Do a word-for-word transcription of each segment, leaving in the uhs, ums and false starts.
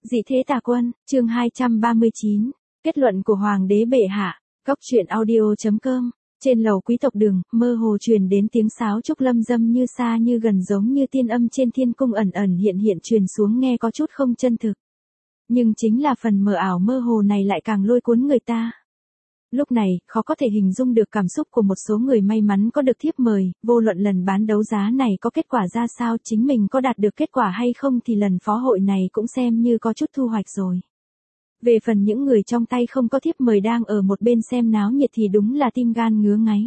Dị thế tà quân, chương hai trăm ba mươi chín, kết luận của Hoàng đế bệ hạ, góc truyện audio.com, trên lầu quý tộc đường, mơ hồ truyền đến tiếng sáo trúc lâm dâm như xa như gần giống như tiên âm trên thiên cung ẩn ẩn hiện hiện truyền xuống nghe có chút không chân thực. Nhưng chính là phần mờ ảo mơ hồ này lại càng lôi cuốn người ta. Lúc này, khó có thể hình dung được cảm xúc của một số người may mắn có được thiếp mời, vô luận lần bán đấu giá này có kết quả ra sao, chính mình có đạt được kết quả hay không thì lần phó hội này cũng xem như có chút thu hoạch rồi. Về phần những người trong tay không có thiếp mời đang ở một bên xem náo nhiệt thì đúng là tim gan ngứa ngáy.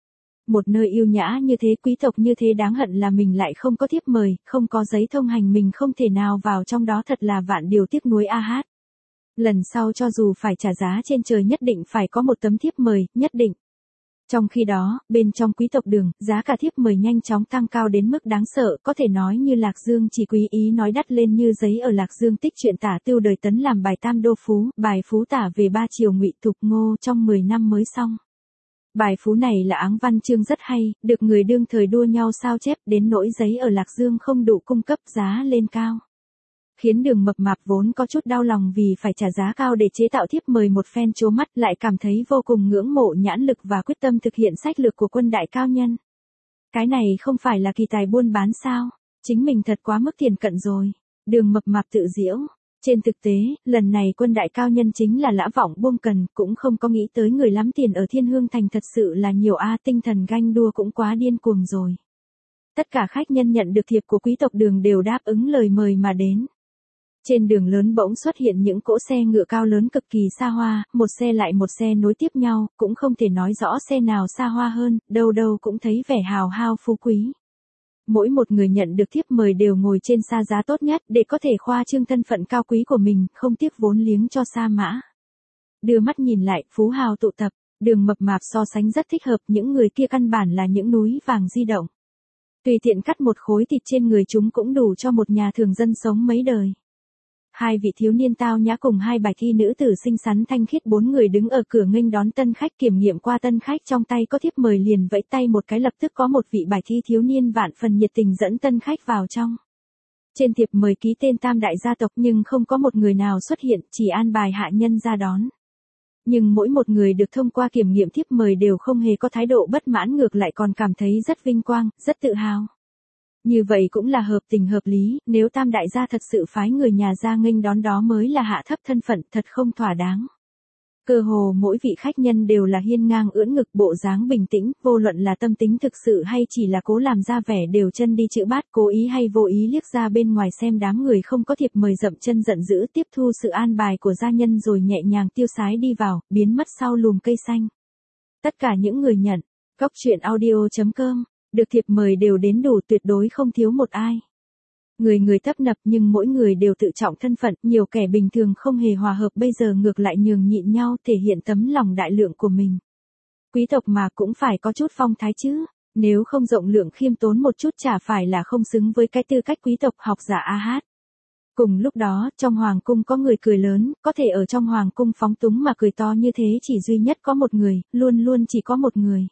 Một nơi yêu nhã như thế, quý tộc như thế, đáng hận là mình lại không có thiếp mời, không có giấy thông hành, mình không thể nào vào trong đó, thật là vạn điều tiếc nuối a hát. Lần sau cho dù phải trả giá trên trời nhất định phải có một tấm thiếp mời, nhất định. Trong khi đó, bên trong quý tộc đường, giá cả thiếp mời nhanh chóng tăng cao đến mức đáng sợ, có thể nói như Lạc Dương chỉ quý ý nói đắt lên như giấy. Ở Lạc Dương tích truyện tả Tưu đời Tấn làm bài Tam Đô Phú, bài phú tả về ba triều Ngụy Thục Ngô trong mười năm mới xong. Bài phú này là áng văn chương rất hay, được người đương thời đua nhau sao chép, đến nỗi giấy ở Lạc Dương không đủ cung cấp, giá lên cao. Khiến Đường mập mạp vốn có chút đau lòng vì phải trả giá cao để chế tạo thiếp mời một phen chố mắt, lại cảm thấy vô cùng ngưỡng mộ nhãn lực và quyết tâm thực hiện sách lược của quân đại cao nhân. Cái này không phải là kỳ tài buôn bán sao? Chính mình thật quá mức tiền cận rồi. Đường mập mạp tự giễu. Trên thực tế, lần này quân đại cao nhân chính là Lã Vọng Buông Cần, cũng không có nghĩ tới người lắm tiền ở Thiên Hương Thành thật sự là nhiều a, tinh thần ganh đua cũng quá điên cuồng rồi. Tất cả khách nhân nhận được thiệp của quý tộc Đường đều đáp ứng lời mời mà đến. Trên đường lớn bỗng xuất hiện những cỗ xe ngựa cao lớn cực kỳ xa hoa, một xe lại một xe nối tiếp nhau, cũng không thể nói rõ xe nào xa hoa hơn, đâu đâu cũng thấy vẻ hào hao phú quý. Mỗi một người nhận được thiếp mời đều ngồi trên xa giá tốt nhất để có thể khoa trương thân phận cao quý của mình, không tiếc vốn liếng cho sa mã. Đưa mắt nhìn lại, phú hào tụ tập, Đường mập mạp so sánh rất thích hợp, những người kia căn bản là những núi vàng di động. Tùy tiện cắt một khối thịt trên người chúng cũng đủ cho một nhà thường dân sống mấy đời. Hai vị thiếu niên tao nhã cùng hai bài thi nữ tử xinh xắn thanh khiết, bốn người đứng ở cửa nghênh đón tân khách, kiểm nghiệm qua tân khách trong tay có thiếp mời liền vẫy tay một cái, lập tức có một vị bài thi thiếu niên vạn phần nhiệt tình dẫn tân khách vào trong. Trên thiệp mời ký tên tam đại gia tộc nhưng không có một người nào xuất hiện, chỉ an bài hạ nhân ra đón. Nhưng mỗi một người được thông qua kiểm nghiệm thiếp mời đều không hề có thái độ bất mãn, ngược lại còn cảm thấy rất vinh quang, rất tự hào. Như vậy cũng là hợp tình hợp lý, nếu tam đại gia thật sự phái người nhà ra nghênh đón đó mới là hạ thấp thân phận, thật không thỏa đáng. Cơ hồ mỗi vị khách nhân đều là hiên ngang ưỡn ngực, bộ dáng bình tĩnh, vô luận là tâm tính thực sự hay chỉ là cố làm ra vẻ đều chân đi chữ bát, cố ý hay vô ý liếc ra bên ngoài xem đám người không có thiệp mời dậm chân giận dữ, tiếp thu sự an bài của gia nhân rồi nhẹ nhàng tiêu sái đi vào, biến mất sau lùm cây xanh. Tất cả những người nhận, góc truyện audio.com, được thiệp mời đều đến đủ, tuyệt đối không thiếu một ai. Người người tấp nập nhưng mỗi người đều tự trọng thân phận, nhiều kẻ bình thường không hề hòa hợp bây giờ ngược lại nhường nhịn nhau, thể hiện tấm lòng đại lượng của mình. Quý tộc mà cũng phải có chút phong thái chứ, nếu không rộng lượng khiêm tốn một chút chả phải là không xứng với cái tư cách quý tộc học giả a hát. Cùng lúc đó, trong hoàng cung có người cười lớn, có thể ở trong hoàng cung phóng túng mà cười to như thế chỉ duy nhất có một người, luôn luôn chỉ có một người.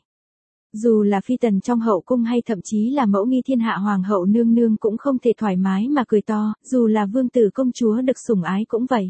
Dù là phi tần trong hậu cung hay thậm chí là mẫu nghi thiên hạ hoàng hậu nương nương cũng không thể thoải mái mà cười to, dù là vương tử công chúa được sủng ái cũng vậy.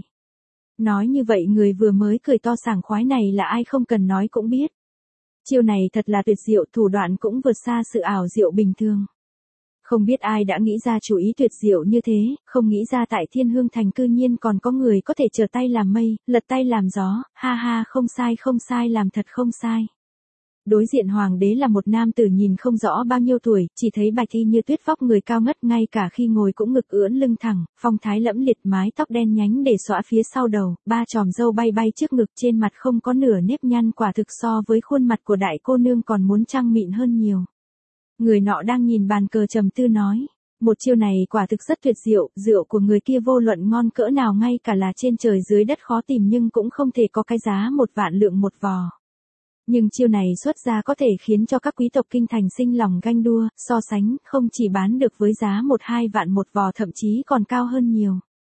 Nói như vậy người vừa mới cười to sảng khoái này là ai không cần nói cũng biết. Chiêu này thật là tuyệt diệu, thủ đoạn cũng vượt xa sự ảo diệu bình thường. Không biết ai đã nghĩ ra chủ ý tuyệt diệu như thế, không nghĩ ra tại Thiên Hương Thành cư nhiên còn có người có thể trở tay làm mây, lật tay làm gió, ha ha, không sai không sai, làm thật không sai. Đối diện hoàng đế là một nam tử nhìn không rõ bao nhiêu tuổi, chỉ thấy bạch y như tuyết, vóc người cao ngất, ngay cả khi ngồi cũng ngực ưỡn lưng thẳng, phong thái lẫm liệt, mái tóc đen nhánh để xõa phía sau đầu, ba chòm râu bay bay trước ngực, trên mặt không có nửa nếp nhăn, quả thực so với khuôn mặt của đại cô nương còn muốn trăng mịn hơn nhiều. Người nọ đang nhìn bàn cờ trầm tư nói, một chiêu này quả thực rất tuyệt diệu, rượu của người kia vô luận ngon cỡ nào ngay cả là trên trời dưới đất khó tìm nhưng cũng không thể có cái giá một vạn lượng một vò. Nhưng chiêu này xuất ra có thể khiến cho các quý tộc kinh thành sinh lòng ganh đua, so sánh, không chỉ bán được với giá một hai vạn một vò, thậm chí còn cao hơn nhiều.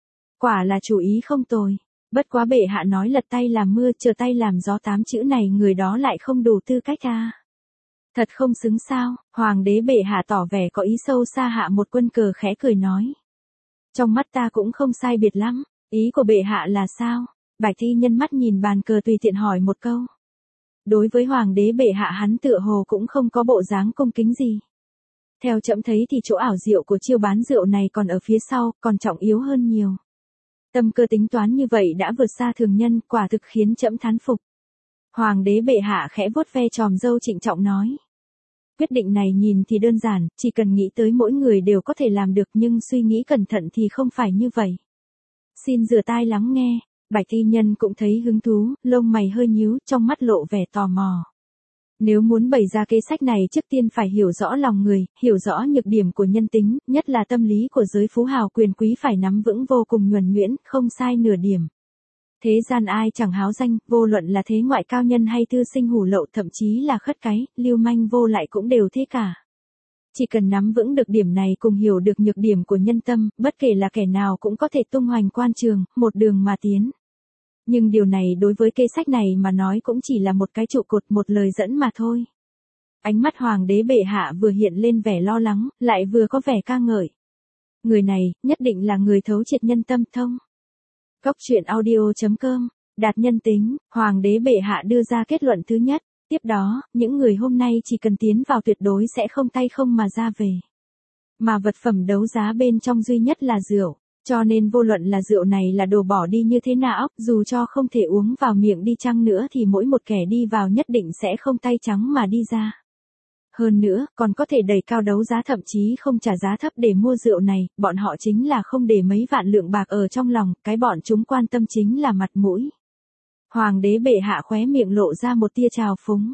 Quả là chủ ý không tồi. Bất quá bệ hạ nói lật tay làm mưa, trở tay làm gió, tám chữ này người đó lại không đủ tư cách à. Thật không xứng sao, hoàng đế bệ hạ tỏ vẻ có ý sâu xa hạ một quân cờ khẽ cười nói. Trong mắt ta cũng không sai biệt lắm. Ý của bệ hạ là sao? Bạch y nhân mắt nhìn bàn cờ tùy tiện hỏi một câu. Đối với hoàng đế bệ hạ hắn tựa hồ cũng không có bộ dáng cung kính gì. Theo trẫm thấy thì chỗ ảo diệu của chiêu bán rượu này còn ở phía sau, còn trọng yếu hơn nhiều. Tâm cơ tính toán như vậy đã vượt xa thường nhân, quả thực khiến trẫm thán phục. Hoàng đế bệ hạ khẽ vuốt ve tròm râu trịnh trọng nói. Quyết định này nhìn thì đơn giản, chỉ cần nghĩ tới mỗi người đều có thể làm được, nhưng suy nghĩ cẩn thận thì không phải như vậy. Xin rửa tai lắng nghe. Bạch y nhân cũng thấy hứng thú, lông mày hơi nhíu, trong mắt lộ vẻ tò mò. Nếu muốn bày ra kế sách này trước tiên phải hiểu rõ lòng người, hiểu rõ nhược điểm của nhân tính, nhất là tâm lý của giới phú hào quyền quý phải nắm vững vô cùng nhuần nhuyễn, không sai nửa điểm. Thế gian ai chẳng háo danh, vô luận là thế ngoại cao nhân hay thư sinh hủ lậu, thậm chí là khất cái, lưu manh vô lại cũng đều thế cả. Chỉ cần nắm vững được điểm này cùng hiểu được nhược điểm của nhân tâm, bất kể là kẻ nào cũng có thể tung hoành quan trường, một đường mà tiến. Nhưng điều này đối với kế sách này mà nói cũng chỉ là một cái trụ cột, một lời dẫn mà thôi. Ánh mắt hoàng đế bệ hạ vừa hiện lên vẻ lo lắng, lại vừa có vẻ ca ngợi. Người này, nhất định là người thấu triệt nhân tâm thông. Góc truyện audio chấm com, đạt nhân tính, hoàng đế bệ hạ đưa ra kết luận thứ nhất. Tiếp đó, những người hôm nay chỉ cần tiến vào tuyệt đối sẽ không tay không mà ra về. Mà vật phẩm đấu giá bên trong duy nhất là rượu. Cho nên vô luận là rượu này là đồ bỏ đi như thế nào, dù cho không thể uống vào miệng đi chăng nữa thì mỗi một kẻ đi vào nhất định sẽ không tay trắng mà đi ra. Hơn nữa, còn có thể đẩy cao đấu giá, thậm chí không trả giá thấp để mua rượu này, bọn họ chính là không để mấy vạn lượng bạc ở trong lòng, cái bọn chúng quan tâm chính là mặt mũi. Hoàng đế bệ hạ khóe miệng lộ ra một tia trào phúng.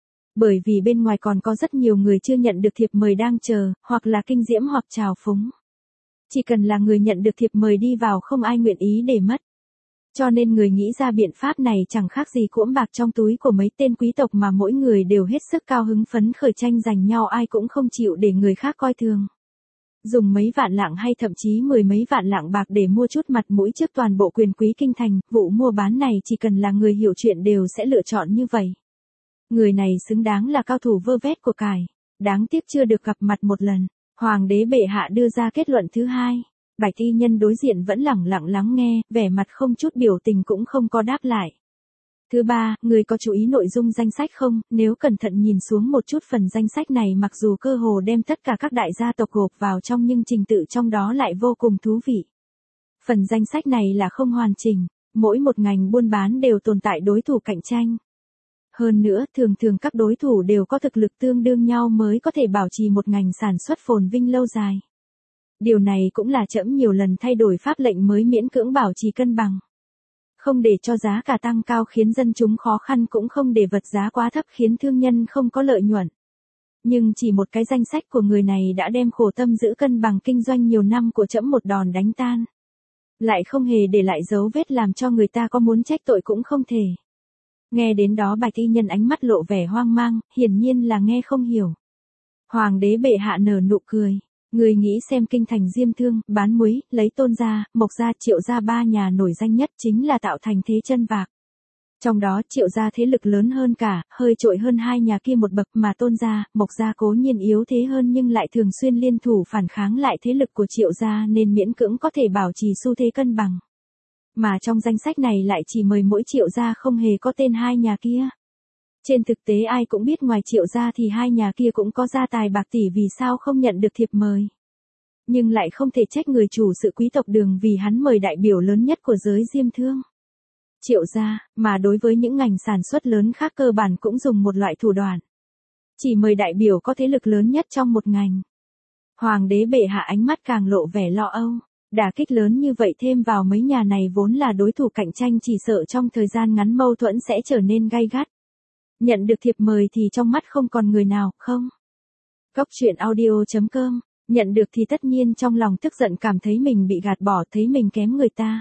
Bởi vì bên ngoài còn có rất nhiều người chưa nhận được thiệp mời đang chờ, hoặc là kinh diễm hoặc trào phúng. Chỉ cần là người nhận được thiệp mời đi vào không ai nguyện ý để mất. Cho nên người nghĩ ra biện pháp này chẳng khác gì cuỗm bạc trong túi của mấy tên quý tộc mà mỗi người đều hết sức cao hứng phấn khởi tranh giành nhau, ai cũng không chịu để người khác coi thường. Dùng mấy vạn lạng hay thậm chí mười mấy vạn lạng bạc để mua chút mặt mũi trước toàn bộ quyền quý kinh thành, vụ mua bán này chỉ cần là người hiểu chuyện đều sẽ lựa chọn như vậy. Người này xứng đáng là cao thủ vơ vét của cải, đáng tiếc chưa được gặp mặt một lần. Hoàng đế bệ hạ đưa ra kết luận thứ hai. Bạch y nhân đối diện vẫn lẳng lặng lắng nghe, vẻ mặt không chút biểu tình cũng không có đáp lại. Thứ ba, người có chú ý nội dung danh sách không? Nếu cẩn thận nhìn xuống một chút phần danh sách này, mặc dù cơ hồ đem tất cả các đại gia tộc gộp vào trong nhưng trình tự trong đó lại vô cùng thú vị. Phần danh sách này là không hoàn chỉnh, mỗi một ngành buôn bán đều tồn tại đối thủ cạnh tranh. Hơn nữa, thường thường các đối thủ đều có thực lực tương đương nhau mới có thể bảo trì một ngành sản xuất phồn vinh lâu dài. Điều này cũng là trẫm nhiều lần thay đổi pháp lệnh mới miễn cưỡng bảo trì cân bằng. Không để cho giá cả tăng cao khiến dân chúng khó khăn, cũng không để vật giá quá thấp khiến thương nhân không có lợi nhuận. Nhưng chỉ một cái danh sách của người này đã đem khổ tâm giữ cân bằng kinh doanh nhiều năm của trẫm một đòn đánh tan. Lại không hề để lại dấu vết làm cho người ta có muốn trách tội cũng không thể. Nghe đến đó bạch y nhân ánh mắt lộ vẻ hoang mang, hiển nhiên là nghe không hiểu. Hoàng đế bệ hạ nở nụ cười. Người nghĩ xem kinh thành Diêm Thương, Bán Muối, lấy Tôn gia, Mộc gia, Triệu gia ba nhà nổi danh nhất chính là tạo thành thế chân vạc. Trong đó Triệu gia thế lực lớn hơn cả, hơi trội hơn hai nhà kia một bậc, mà Tôn gia, Mộc gia cố nhiên yếu thế hơn nhưng lại thường xuyên liên thủ phản kháng lại thế lực của Triệu gia nên miễn cưỡng có thể bảo trì xu thế cân bằng. Mà trong danh sách này lại chỉ mời mỗi Triệu gia, không hề có tên hai nhà kia. Trên thực tế ai cũng biết ngoài Triệu gia thì hai nhà kia cũng có gia tài bạc tỷ, vì sao không nhận được thiệp mời. Nhưng lại không thể trách người chủ sự quý tộc Đường vì hắn mời đại biểu lớn nhất của giới Diêm Thương. Triệu gia, mà đối với những ngành sản xuất lớn khác cơ bản cũng dùng một loại thủ đoạn. Chỉ mời đại biểu có thế lực lớn nhất trong một ngành. Hoàng đế bệ hạ ánh mắt càng lộ vẻ lo âu. Đả kích lớn như vậy thêm vào mấy nhà này vốn là đối thủ cạnh tranh, chỉ sợ trong thời gian ngắn mâu thuẫn sẽ trở nên gay gắt. Nhận được thiệp mời thì trong mắt không còn người nào, không? Góc truyện audio chấm com, nhận được thì tất nhiên trong lòng tức giận, cảm thấy mình bị gạt bỏ, thấy mình kém người ta.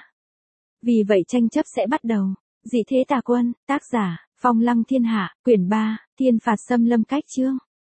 Vì vậy tranh chấp sẽ bắt đầu. Dị thế tà quân, tác giả, Phong Lăng Thiên Hạ, quyển ba, Thiên phạt xâm lâm cách chương.